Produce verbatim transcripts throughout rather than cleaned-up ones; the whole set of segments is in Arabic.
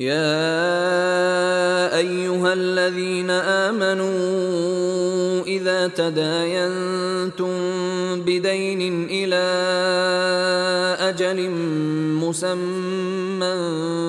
يا أيها الذين آمنوا إذا تداينتم بدين إلى أجل مسمى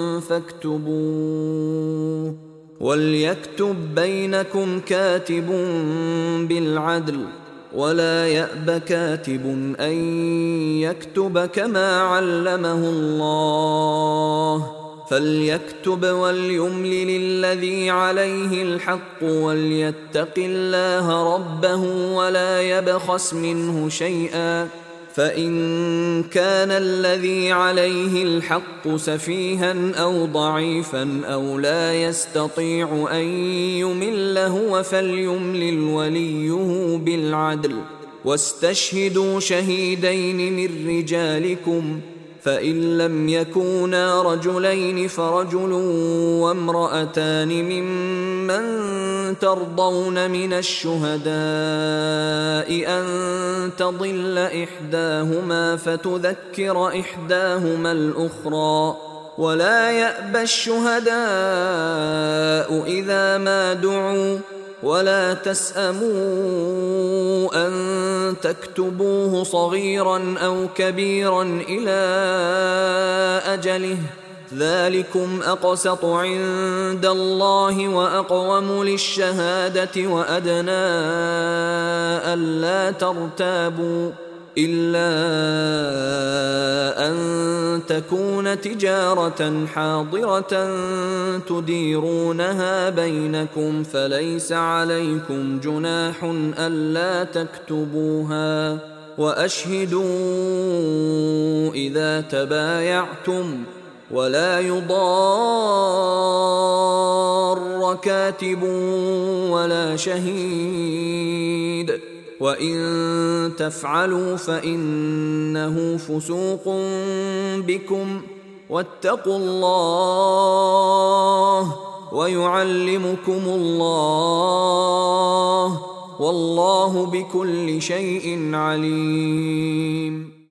فاكتبوه، وليكتب بينكم كاتب بالعدل، ولا يأب كاتب أن يكتب كما علمه الله، فليكتب وليملل الذي عليه الحق وليتق الله ربه ولا يبخس منه شيئا، فإن كان الذي عليه الحق سفيها أو ضعيفا أو لا يستطيع أن يمل هو فليملل وليه بالعدل، واستشهدوا شهيدين من رجالكم، فإن لم يكونا رجلين فرجل وامرأتان ممن ترضون من الشهداء أن تضل إحداهما فتذكر إحداهما الأخرى، ولا يأبى الشهداء إذا ما دعوا، ولا تسأموا أن تكتبوه صغيرا أو كبيرا إلى أجله، ذلكم أقسط عند الله وأقوم للشهادة وأدنى ألا ترتابوا، إلا أن تكون تجارة حاضرة تديرونها بينكم فليس عليكم جناح ألا تكتبوها، وأشهدوا إذا تبايعتم، ولا يضار كاتب ولا شهيد، وإن تفعلوا فإنه فسوق بكم، واتقوا الله ويعلمكم الله، والله بكل شيء عليم.